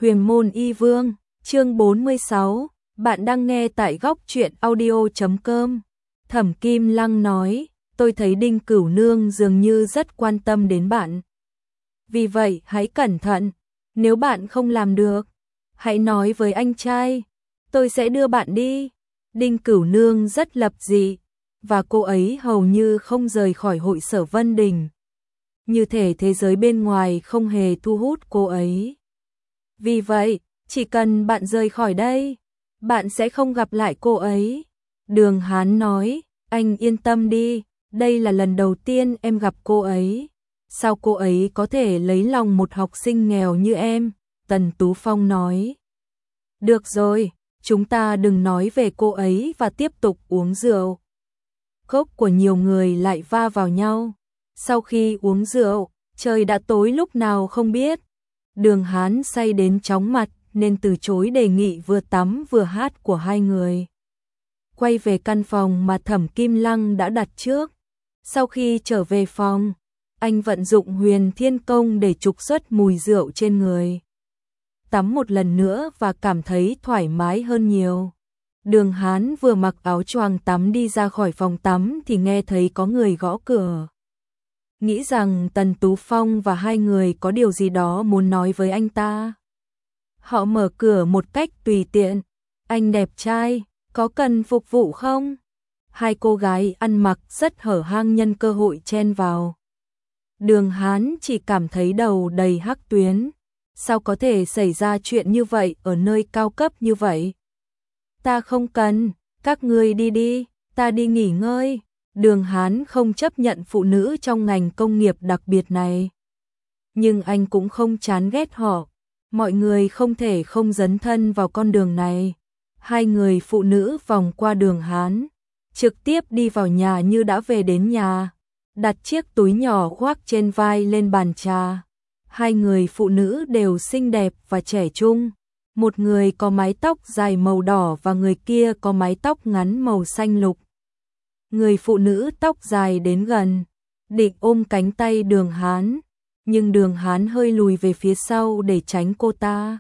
Huyền môn y vương, chương 46, bạn đang nghe tại góc truyện audio.com. Thẩm Kim Lăng nói, tôi thấy Đinh Cửu Nương dường như rất quan tâm đến bạn. Vì vậy hãy cẩn thận, nếu bạn không làm được, hãy nói với anh trai, tôi sẽ đưa bạn đi. Đinh Cửu Nương rất lập dị, và cô ấy hầu như không rời khỏi hội sở Vân Đình. Như thể thế giới bên ngoài không hề thu hút cô ấy. Vì vậy, chỉ cần bạn rời khỏi đây, bạn sẽ không gặp lại cô ấy. Đường Hán nói, anh yên tâm đi, đây là lần đầu tiên em gặp cô ấy. Sao cô ấy có thể lấy lòng một học sinh nghèo như em? Tần Tú Phong nói. Được rồi, chúng ta đừng nói về cô ấy và tiếp tục uống rượu. Cốc của nhiều người lại va vào nhau. Sau khi uống rượu, trời đã tối lúc nào không biết. Đường Hán say đến chóng mặt nên từ chối đề nghị vừa tắm vừa hát của hai người. Quay về căn phòng mà Thẩm Kim Lăng đã đặt trước. Sau khi trở về phòng, anh vận dụng Huyền Thiên Công để trục xuất mùi rượu trên người. Tắm một lần nữa và cảm thấy thoải mái hơn nhiều. Đường Hán vừa mặc áo choàng tắm đi ra khỏi phòng tắm thì nghe thấy có người gõ cửa. Nghĩ rằng Tần Tú Phong và hai người có điều gì đó muốn nói với anh ta. Họ mở cửa một cách tùy tiện. Anh đẹp trai, có cần phục vụ không? Hai cô gái ăn mặc rất hở hang nhân cơ hội chen vào. Đường Hán chỉ cảm thấy đầu đầy hắc tuyến. Sao có thể xảy ra chuyện như vậy ở nơi cao cấp như vậy? Ta không cần, các ngươi đi đi, ta đi nghỉ ngơi. Đường Hán không chấp nhận phụ nữ trong ngành công nghiệp đặc biệt này. Nhưng anh cũng không chán ghét họ. Mọi người không thể không dấn thân vào con đường này. Hai người phụ nữ vòng qua Đường Hán, trực tiếp đi vào nhà như đã về đến nhà. Đặt chiếc túi nhỏ khoác trên vai lên bàn trà. Hai người phụ nữ đều xinh đẹp và trẻ trung. Một người có mái tóc dài màu đỏ và người kia có mái tóc ngắn màu xanh lục. Người phụ nữ tóc dài đến gần, định ôm cánh tay Đường Hán, nhưng Đường Hán hơi lùi về phía sau để tránh cô ta.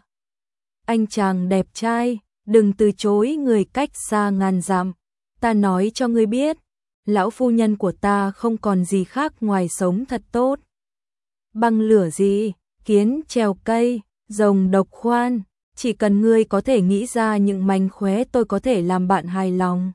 Anh chàng đẹp trai, đừng từ chối người cách xa ngàn dặm. Ta nói cho ngươi biết, lão phu nhân của ta không còn gì khác ngoài sống thật tốt. Băng lửa gì, kiến trèo cây, rồng độc khoan, chỉ cần ngươi có thể nghĩ ra những mánh khóe tôi có thể làm bạn hài lòng.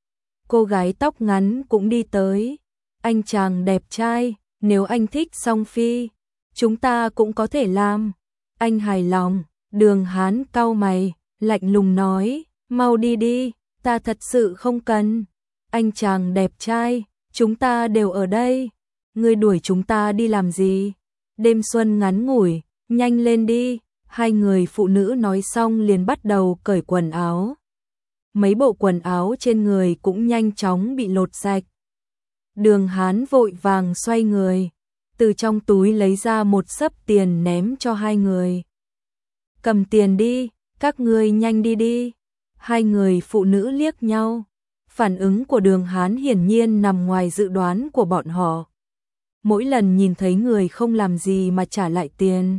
Cô gái tóc ngắn cũng đi tới. Anh chàng đẹp trai, nếu anh thích song phi, chúng ta cũng có thể làm. Anh hài lòng. Đường Hán cau mày, lạnh lùng nói, mau đi đi, ta thật sự không cần. Anh chàng đẹp trai, chúng ta đều ở đây. Ngươi đuổi chúng ta đi làm gì? Đêm xuân ngắn ngủi, nhanh lên đi. Hai người phụ nữ nói xong liền bắt đầu cởi quần áo. Mấy bộ quần áo trên người cũng nhanh chóng bị lột sạch. Đường Hán vội vàng xoay người, từ trong túi lấy ra một xấp tiền ném cho hai người. Cầm tiền đi, các ngươi nhanh đi đi. Hai người phụ nữ liếc nhau. Phản ứng của Đường Hán hiển nhiên nằm ngoài dự đoán của bọn họ. Mỗi lần nhìn thấy người không làm gì mà trả lại tiền.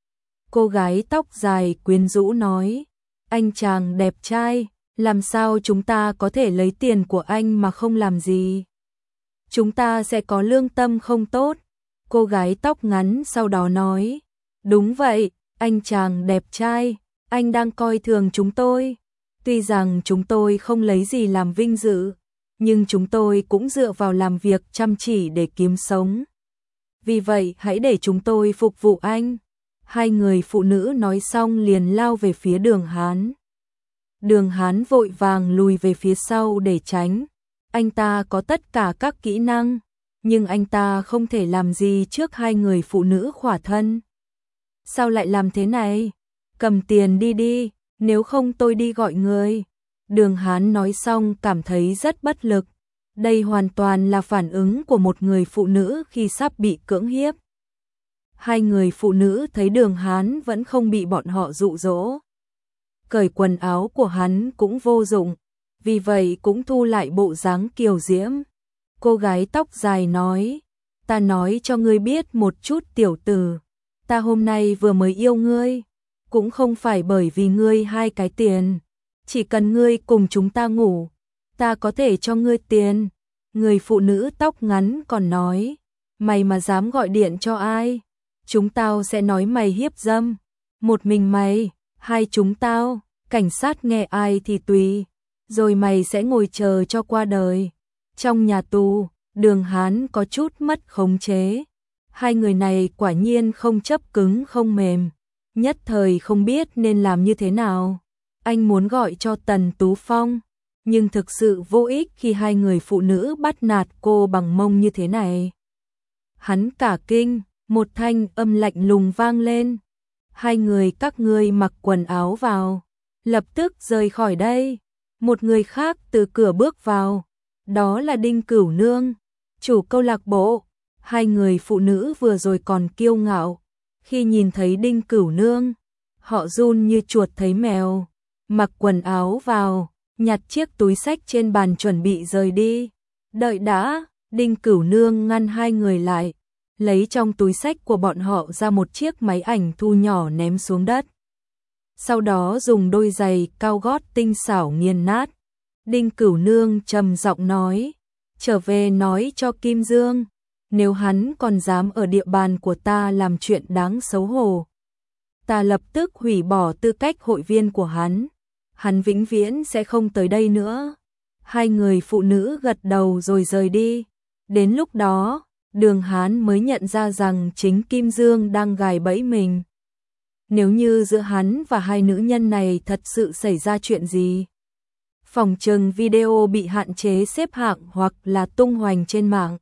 Cô gái tóc dài quyến rũ nói, anh chàng đẹp trai, làm sao chúng ta có thể lấy tiền của anh mà không làm gì? Chúng ta sẽ có lương tâm không tốt. Cô gái tóc ngắn sau đó nói, đúng vậy, anh chàng đẹp trai, anh đang coi thường chúng tôi. Tuy rằng chúng tôi không lấy gì làm vinh dự, nhưng chúng tôi cũng dựa vào làm việc chăm chỉ để kiếm sống. Vì vậy hãy để chúng tôi phục vụ anh. Hai người phụ nữ nói xong liền lao về phía Đường Hán. Đường Hán vội vàng lùi về phía sau để tránh. Anh ta có tất cả các kỹ năng, nhưng anh ta không thể làm gì trước hai người phụ nữ khỏa thân. Sao lại làm thế này? Cầm tiền đi đi, nếu không tôi đi gọi người. Đường Hán nói xong cảm thấy rất bất lực. Đây hoàn toàn là phản ứng của một người phụ nữ khi sắp bị cưỡng hiếp. Hai người phụ nữ thấy Đường Hán vẫn không bị bọn họ dụ dỗ. Cởi quần áo của hắn cũng vô dụng, vì vậy cũng thu lại bộ dáng kiều diễm. Cô gái tóc dài nói, ta nói cho ngươi biết một chút tiểu tử, ta hôm nay vừa mới yêu ngươi. cũng không phải bởi vì ngươi 2 cái tiền, chỉ cần ngươi cùng chúng ta ngủ, ta có thể cho ngươi tiền. Người phụ nữ tóc ngắn còn nói, mày mà dám gọi điện cho ai, chúng tao sẽ nói mày hiếp dâm. Một mình mày, hai chúng tao, cảnh sát nghe ai thì tùy, rồi mày sẽ ngồi chờ cho qua đời. Trong nhà tù, Đường Hán có chút mất khống chế. Hai người này quả nhiên không chấp cứng không mềm, nhất thời không biết nên làm như thế nào. Anh muốn gọi cho Tần Tú Phong, nhưng thực sự vô ích khi hai người phụ nữ bắt nạt cô bằng mông như thế này. Hắn cả kinh, một thanh âm lạnh lùng vang lên. Hai người các ngươi mặc quần áo vào, lập tức rời khỏi đây. Một người khác từ cửa bước vào, đó là Đinh Cửu Nương, chủ câu lạc bộ. Hai người phụ nữ vừa rồi còn kiêu ngạo, khi nhìn thấy Đinh Cửu Nương, họ run như chuột thấy mèo, mặc quần áo vào, nhặt chiếc túi xách trên bàn chuẩn bị rời đi. Đợi đã, Đinh Cửu Nương ngăn hai người lại, lấy trong túi xách của bọn họ ra một chiếc máy ảnh thu nhỏ ném xuống đất. Sau đó dùng đôi giày cao gót tinh xảo nghiền nát. Đinh Cửu Nương trầm giọng nói, trở về nói cho Kim Dương, nếu hắn còn dám ở địa bàn của ta làm chuyện đáng xấu hổ, ta lập tức hủy bỏ tư cách hội viên của hắn. Hắn vĩnh viễn sẽ không tới đây nữa. Hai người phụ nữ gật đầu rồi rời đi. Đến lúc đó, Đường Hán mới nhận ra rằng chính Kim Dương đang gài bẫy mình. Nếu như giữa hắn và hai nữ nhân này thật sự xảy ra chuyện gì, phỏng chừng video bị hạn chế xếp hạng hoặc là tung hoành trên mạng,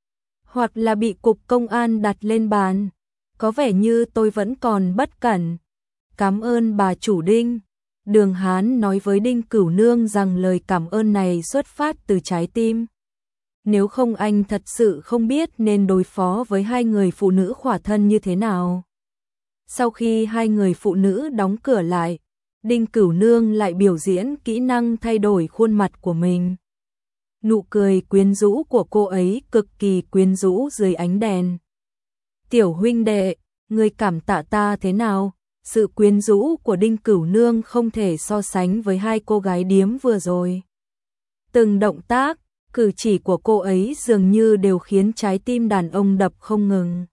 hoặc là bị cục công an đặt lên bàn. Có vẻ như tôi vẫn còn bất cẩn. Cảm ơn bà chủ Đinh. Đường Hán nói với Đinh Cửu Nương rằng lời cảm ơn này xuất phát từ trái tim. Nếu không anh thật sự không biết nên đối phó với hai người phụ nữ khỏa thân như thế nào. Sau khi hai người phụ nữ đóng cửa lại, Đinh Cửu Nương lại biểu diễn kỹ năng thay đổi khuôn mặt của mình. Nụ cười quyến rũ của cô ấy cực kỳ quyến rũ dưới ánh đèn. Tiểu huynh đệ, ngươi cảm tạ ta thế nào? Sự quyến rũ của Đinh Cửu Nương không thể so sánh với hai cô gái điếm vừa rồi. Từng động tác, cử chỉ của cô ấy dường như đều khiến trái tim đàn ông đập không ngừng.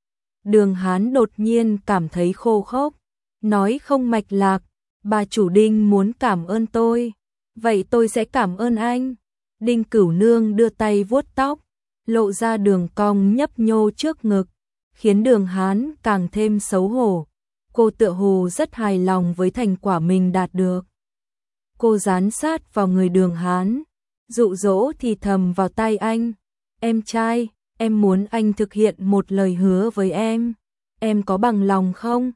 Đường Hán đột nhiên cảm thấy khô khốc, nói không mạch lạc, bà chủ Đinh muốn cảm ơn tôi, vậy tôi sẽ cảm ơn anh. Đinh Cửu Nương đưa tay vuốt tóc, lộ ra đường cong nhấp nhô trước ngực, khiến Đường Hán càng thêm xấu hổ. Cô tựa hồ rất hài lòng với thành quả mình đạt được. Cô dán sát vào người Đường Hán, dụ dỗ thì thầm vào tai anh. Em trai, em muốn anh thực hiện một lời hứa với em có bằng lòng không?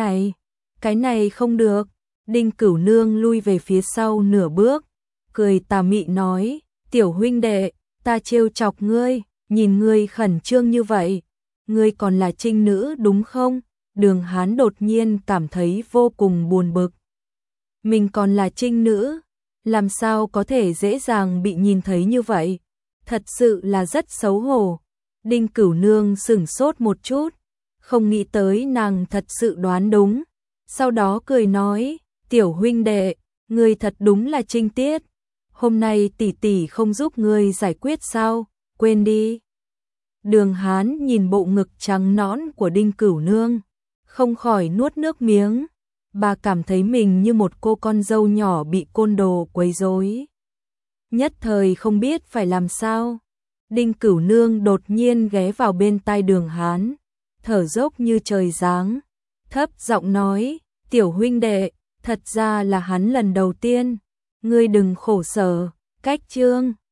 Cái này không được. Đinh Cửu Nương lui về phía sau nửa bước, cười tà mị nói, tiểu huynh đệ, ta trêu chọc ngươi, nhìn ngươi khẩn trương như vậy, ngươi còn là trinh nữ đúng không? Đường Hán đột nhiên cảm thấy vô cùng buồn bực. Mình còn là trinh nữ, làm sao có thể dễ dàng bị nhìn thấy như vậy? Thật sự là rất xấu hổ. Đinh Cửu Nương sửng sốt một chút, không nghĩ tới nàng thật sự đoán đúng. Sau đó cười nói, tiểu huynh đệ, ngươi thật đúng là trinh tiết. Hôm nay tỷ tỷ không giúp ngươi giải quyết sao? Quên đi. Đường Hán nhìn bộ ngực trắng nõn của Đinh Cửu Nương, không khỏi nuốt nước miếng. Bà cảm thấy mình như một cô con dâu nhỏ bị côn đồ quấy rối, nhất thời không biết phải làm sao. Đinh Cửu Nương đột nhiên ghé vào bên tai Đường Hán, thở dốc như trời giáng, thấp giọng nói, tiểu huynh đệ, thật ra là hắn lần đầu tiên, ngươi đừng khổ sở. Cách chương